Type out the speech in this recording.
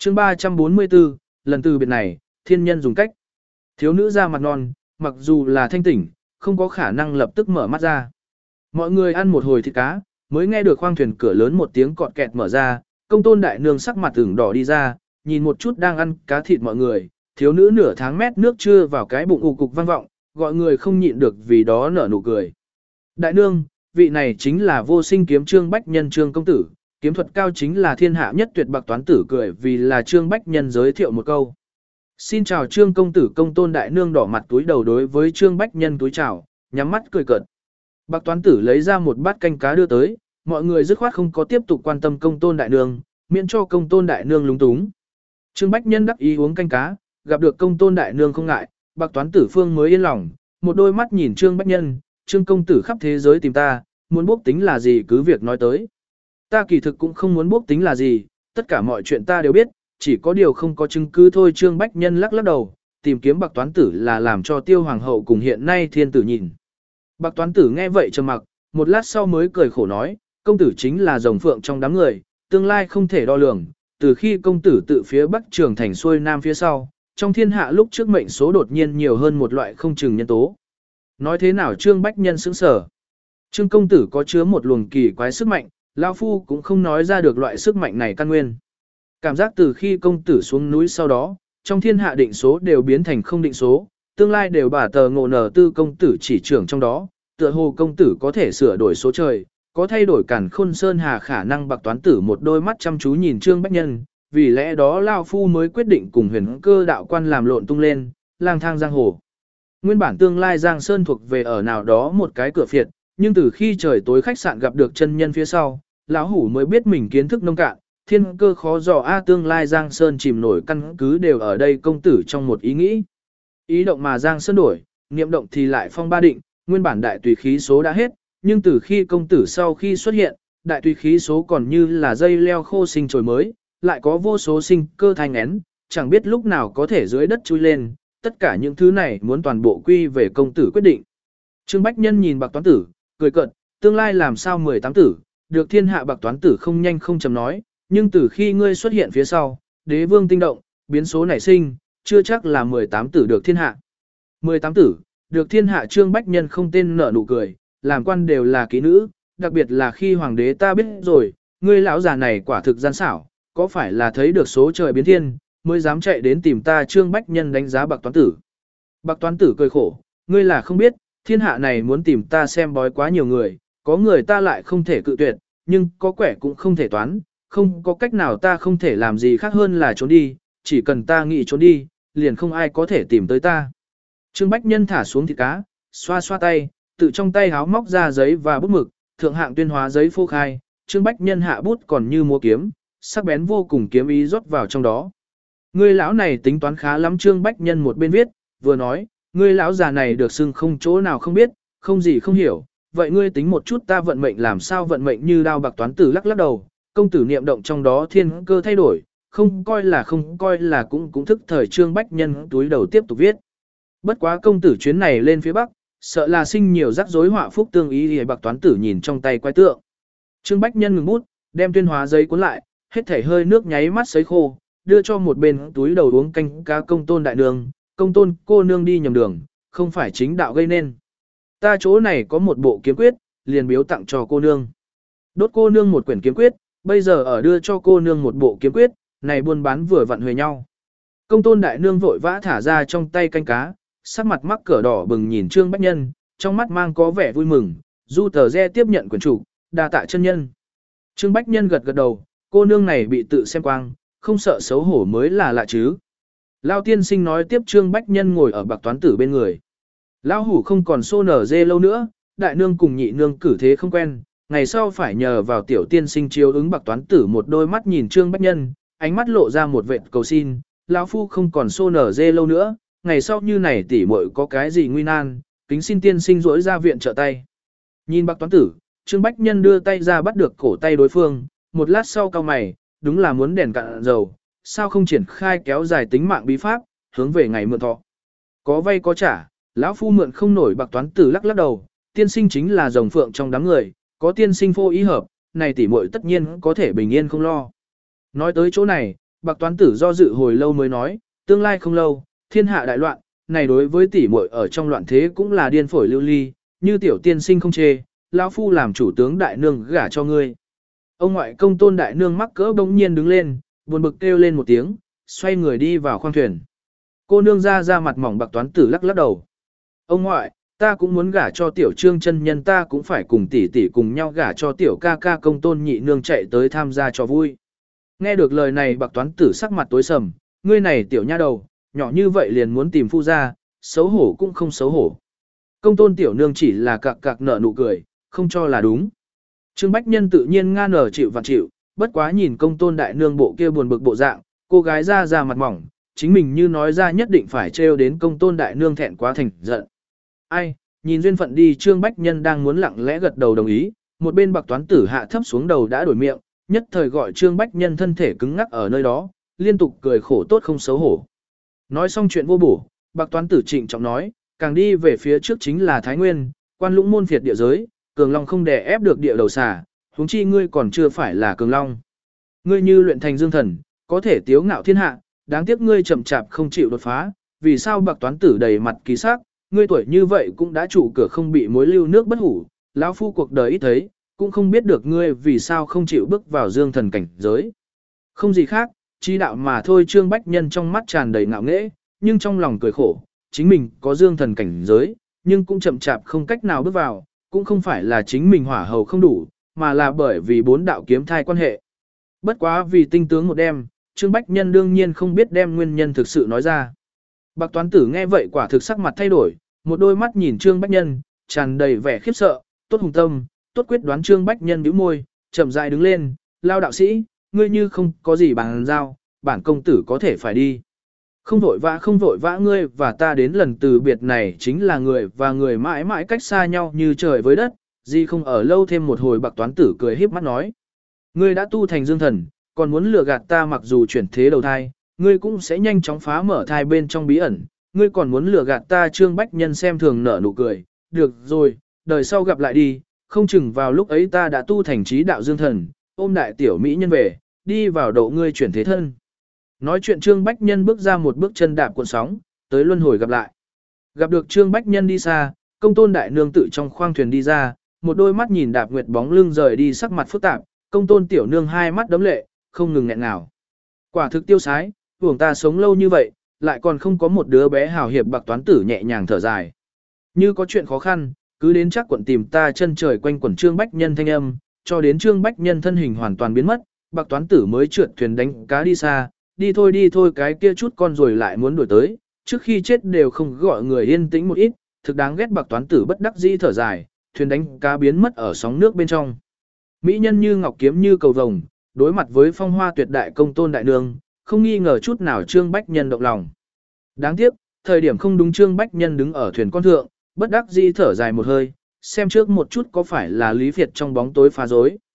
chương 344, lần từ biệt này, thiên nhân dùng cách. Thiếu nữ ra mặt non, mặc dù là thanh tỉnh, không có khả năng lập tức mở mắt ra. Mọi người ăn một hồi thịt cá, mới nghe được khoang thuyền cửa lớn một tiếng cọt kẹt mở ra, công tôn đại nương sắc mặt ửng đỏ đi ra, nhìn một chút đang ăn cá thịt mọi người, thiếu nữ nửa tháng mét nước chưa vào cái bụng ù cục vang vọng, gọi người không nhịn được vì đó nở nụ cười. Đại nương, vị này chính là vô sinh kiếm Trương Bách Nhân Trương công tử, kiếm thuật cao chính là thiên hạ nhất tuyệt bạc toán tử cười vì là Trương Bách Nhân giới thiệu một câu. Xin chào Trương công tử, công tôn đại nương đỏ mặt túi đầu đối với Trương Bách Nhân túi chào, nhắm mắt cười cợt. Bạc toán tử lấy ra một bát canh cá đưa tới, mọi người dứt khoát không có tiếp tục quan tâm công tôn đại nương, miễn cho công tôn đại nương lúng túng. Trương Bách Nhân đắc ý uống canh cá, gặp được công tôn đại nương không ngại, bạc toán tử phương mới yên lòng, một đôi mắt nhìn Trương Bách Nhân, Trương công tử khắp thế giới tìm ta, muốn bốc tính là gì cứ việc nói tới. Ta kỳ thực cũng không muốn bốc tính là gì, tất cả mọi chuyện ta đều biết, chỉ có điều không có chứng cứ thôi. Trương Bách Nhân lắc lắc đầu, tìm kiếm bạc toán tử là làm cho tiêu hoàng hậu cùng hiện nay thiên tử nhìn. Bạc toán tử nghe vậy trầm mặc, một lát sau mới cười khổ nói, công tử chính là rồng phượng trong đám người, tương lai không thể đo lường, từ khi công tử tự phía bắc trường thành xuôi nam phía sau, trong thiên hạ lúc trước mệnh số đột nhiên nhiều hơn một loại không chừng nhân tố. Nói thế nào Trương Bách Nhân sững sờ. Trương công tử có chứa một luồng kỳ quái sức mạnh, lão phu cũng không nói ra được loại sức mạnh này căn nguyên. Cảm giác từ khi công tử xuống núi sau đó, trong thiên hạ định số đều biến thành không định số, tương lai đều bả tờ ngộ nở tư công tử chỉ trưởng trong đó, tựa hồ công tử có thể sửa đổi số trời, có thay đổi cản khôn sơn hà khả năng. Bạc toán tử một đôi mắt chăm chú nhìn Trương Bách Nhân, vì lẽ đó lão phu mới quyết định cùng Huyền Cơ đạo quan làm lộn tung lên, lang thang giang hồ. Nguyên bản tương lai Giang Sơn thuộc về ở nào đó một cái cửa phiệt, nhưng từ khi trời tối khách sạn gặp được chân nhân phía sau, lão hủ mới biết mình kiến thức nông cạn, thiên cơ khó dò tương lai Giang Sơn chìm nổi căn cứ đều ở đây công tử trong một ý nghĩ. Ý động mà Giang Sơn đổi, niệm động thì lại phong ba định, nguyên bản đại tùy khí số đã hết, nhưng từ khi công tử sau khi xuất hiện, đại tùy khí số còn như là dây leo khô sinh trồi mới, lại có vô số sinh cơ thanh én, chẳng biết lúc nào có thể dưới đất chui lên, tất cả những thứ này muốn toàn bộ quy về công tử quyết định. Trương Bách Nhân nhìn bạc toán tử, cười cợt, tương lai làm sao 18 tử, được thiên hạ. Bạc toán tử không nhanh không chậm nói, nhưng từ khi ngươi xuất hiện phía sau, đế vương tinh động, biến số nảy sinh, chưa chắc là 18 tử được thiên hạ. 18 tử, được thiên hạ. Trương Bách Nhân không tên nở nụ cười, làm quan đều là kỹ nữ, đặc biệt là khi hoàng đế ta biết rồi, ngươi lão già này quả thực gian xảo, có phải là thấy được số trời biến thiên, mới dám chạy đến tìm ta. Trương Bách Nhân đánh giá bạc toán tử. Bạc toán tử cười khổ, ngươi là không biết, thiên hạ này muốn tìm ta xem bói quá nhiều người, có người ta lại không thể cự tuyệt, nhưng có quẻ cũng không thể toán, không có cách nào ta không thể làm gì khác hơn là trốn đi, chỉ cần ta nghĩ trốn đi, liền không ai có thể tìm tới ta. Trương Bách Nhân thả xuống thịt cá, xoa xoa tay, tự trong tay háo móc ra giấy và bút mực, thượng hạng tuyên hóa giấy phô khai, Trương Bách Nhân hạ bút còn như múa kiếm, sắc bén vô cùng kiếm ý rót vào trong đó. Ngươi lão này tính toán khá lắm. Trương Bách Nhân một bên viết, vừa nói, ngươi lão già này được xưng không chỗ nào không biết, không gì không hiểu, vậy ngươi tính một chút ta vận mệnh làm sao vận mệnh như đao. Bạc toán tử lắc lắc đầu, công tử niệm động trong đó thiên cơ thay đổi, không coi là cũng thức thời. Trương Bách Nhân túi đầu tiếp tục viết. Bất quá công tử chuyến này lên phía bắc, sợ là sinh nhiều rắc rối họa phúc tương ý. Thì bạc toán tử nhìn trong tay quái tượng. Trương Bách Nhân ngừng bút, đem tuyên hóa giấy cuốn lại, hết thảy hơi nước nháy mắt sấy khô, đưa cho một bên túi đầu uống canh cá công tôn đại nương. Công tôn cô nương đi nhầm đường, không phải chính đạo gây nên. Ta chỗ này có một bộ kiếm quyết, liền biếu tặng cho cô nương. Đốt cô nương một quyển kiếm quyết, bây giờ ở đưa cho cô nương một bộ kiếm quyết, này buôn bán vừa vặn huề nhau. Công tôn đại nương vội vã thả ra trong tay canh cá, sắc mặt mắc cỡ đỏ bừng nhìn Trương Bách Nhân, trong mắt mang có vẻ vui mừng, du tờ re tiếp nhận quyển chủ, đa tạ chân nhân. Trương Bách Nhân gật gật đầu, cô nương này bị tự xem quang, không sợ xấu hổ mới là lạ chứ. Lao tiên sinh nói tiếp. Trương Bách Nhân ngồi ở bạc toán tử bên người. Lao hủ không còn xô nở dê lâu nữa, đại nương cùng nhị nương cử thế không quen, ngày sau phải nhờ vào tiểu tiên sinh chiếu ứng. Bạc toán tử một đôi mắt nhìn Trương Bách Nhân, ánh mắt lộ ra một vệt cầu xin, lão phu không còn xô nở dê lâu nữa, ngày sau như này tỉ muội có cái gì nguy nan, kính xin tiên sinh rỗi ra viện trợ tay. Nhìn bạc toán tử, Trương Bách Nhân đưa tay ra bắt được cổ tay đối phương, một lát sau cau mày, đúng là muốn đèn cạn dầu, sao không triển khai kéo dài tính mạng bí pháp, hướng về ngày mượn thọ. Có vay có trả, lão phu mượn không nổi. Bạc toán tử lắc lắc đầu, tiên sinh chính là rồng phượng trong đám người, có tiên sinh phô ý hợp, này tỉ muội tất nhiên có thể bình yên không lo. Nói tới chỗ này, Bạc Toán Tử do dự hồi lâu mới nói, tương lai không lâu, thiên hạ đại loạn, này đối với tỷ muội ở trong loạn thế cũng là điên phổi lưu ly, như tiểu tiên sinh không chê, lão phu làm chủ tướng đại nương gả cho ngươi. Ông ngoại công Tôn đại nương mắc cỡ bỗng nhiên đứng lên, buồn bực kêu lên một tiếng, xoay người đi vào khoang thuyền. Cô nương ra mặt mỏng Bạc Toán Tử lắc lắc đầu. Ông ngoại, ta cũng muốn gả cho tiểu trương chân nhân, ta cũng phải cùng tỷ tỷ cùng nhau gả cho tiểu ca ca công Tôn nhị nương chạy tới tham gia cho vui. Nghe được lời này Bạc Toán Tử sắc mặt tối sầm, ngươi này tiểu nha đầu, nhỏ như vậy liền muốn tìm phu ra, xấu hổ cũng không xấu hổ. Công Tôn tiểu nương chỉ là cạc cạc nở nụ cười, không cho là đúng. Trương Bách Nhân tự nhiên nga nở chịu vặn chịu, bất quá nhìn Công Tôn đại nương bộ kia buồn bực bộ dạng, cô gái ra mặt mỏng, chính mình như nói ra nhất định phải trêu đến Công Tôn đại nương thẹn quá thành giận. Ai, nhìn duyên phận đi, Trương Bách Nhân đang muốn lặng lẽ gật đầu đồng ý, một bên Bạc Toán Tử hạ thấp xuống đầu đã đổi miệng, nhất thời gọi Trương Bách Nhân thân thể cứng ngắc ở nơi đó, liên tục cười khổ tốt không xấu hổ. Nói xong chuyện vô bổ, Bạc Toán Tử trịnh trọng nói, càng đi về phía trước chính là Thái Nguyên, quan lũng môn phiệt địa giới, cường long không đè ép được địa đầu xà, huống chi ngươi còn chưa phải là cường long. Ngươi như luyện thành dương thần, có thể tiếu ngạo thiên hạ, đáng tiếc ngươi chậm chạp không chịu đột phá, vì sao Bạc Toán Tử đầy mặt kỳ sắc, ngươi tuổi như vậy cũng đã trụ cửa không bị mối lưu nước bất hủ, lão phu cuộc đời ít thấy, cũng không biết được ngươi vì sao không chịu bước vào dương thần cảnh giới. Không gì khác, chi đạo mà thôi. Trương Bách Nhân trong mắt tràn đầy ngạo nghễ, nhưng trong lòng cười khổ, chính mình có dương thần cảnh giới, nhưng cũng chậm chạp không cách nào bước vào, cũng không phải là chính mình hỏa hầu không đủ, mà là bởi vì bốn đạo kiếm thai quan hệ. Bất quá vì tinh tướng một đêm, Trương Bách Nhân đương nhiên không biết đem nguyên nhân thực sự nói ra. Bạc Toán Tử nghe vậy quả thực sắc mặt thay đổi, một đôi mắt nhìn Trương Bách Nhân, tràn đầy vẻ khiếp sợ, tốt hùng tâm, tốt quyết đoán. Trương Bách Nhân bĩu môi, chậm rãi đứng lên, lao đạo sĩ, ngươi như không có gì bàn giao, bản công tử có thể phải đi. Không vội vã, ngươi và ta đến lần từ biệt này chính là người và người mãi mãi cách xa nhau như trời với đất, gì không ở lâu thêm một hồi. Bạc Toán Tử cười híp mắt nói, ngươi đã tu thành dương thần, còn muốn lừa gạt ta, mặc dù chuyển thế đầu thai, ngươi cũng sẽ nhanh chóng phá mở thai bên trong bí ẩn, ngươi còn muốn lừa gạt ta. Trương Bách Nhân xem thường nở nụ cười, được rồi, đời sau gặp lại đi, không chừng vào lúc ấy ta đã tu thành trí đạo dương thần, ôm đại tiểu mỹ nhân về, đi vào độ ngươi chuyển thế thân. Nói chuyện Trương Bách Nhân bước ra một bước chân đạp cuộn sóng, tới luân hồi gặp lại. Gặp được Trương Bách Nhân đi xa, Công Tôn đại nương tự trong khoang thuyền đi ra, một đôi mắt nhìn Đạp Nguyệt bóng lưng rời đi, sắc mặt phức tạp. Công Tôn tiểu nương hai mắt đấm lệ, không ngừng nghẹn ngào. Quả thực tiêu sái, hưởng ta sống lâu như vậy, lại còn không có một đứa bé hào hiệp. Bạc Toán Tử nhẹ nhàng thở dài. Như có chuyện khó khăn, cứ đến chắc quận tìm ta. Chân trời quanh quẩn Trương Bách Nhân thanh âm, cho đến Trương Bách Nhân thân hình hoàn toàn biến mất, Bạc Toán Tử mới trượt thuyền đánh cá đi xa. Đi thôi, cái kia chút con rồi lại muốn đuổi tới, trước khi chết đều không gọi người yên tĩnh một ít, thực đáng ghét. Bạc Toán Tử bất đắc dĩ thở dài, thuyền đánh cá biến mất ở sóng nước bên trong. Mỹ nhân như ngọc, kiếm như cầu vồng, đối mặt với phong hoa tuyệt đại Công Tôn đại nương, không nghi ngờ chút nào Trương Bách Nhân động lòng. Đáng tiếc, thời điểm không đúng. Trương Bách Nhân đứng ở thuyền con thượng, bất đắc dĩ thở dài một hơi, xem trước một chút có phải là Lý Việt trong bóng tối phá rối.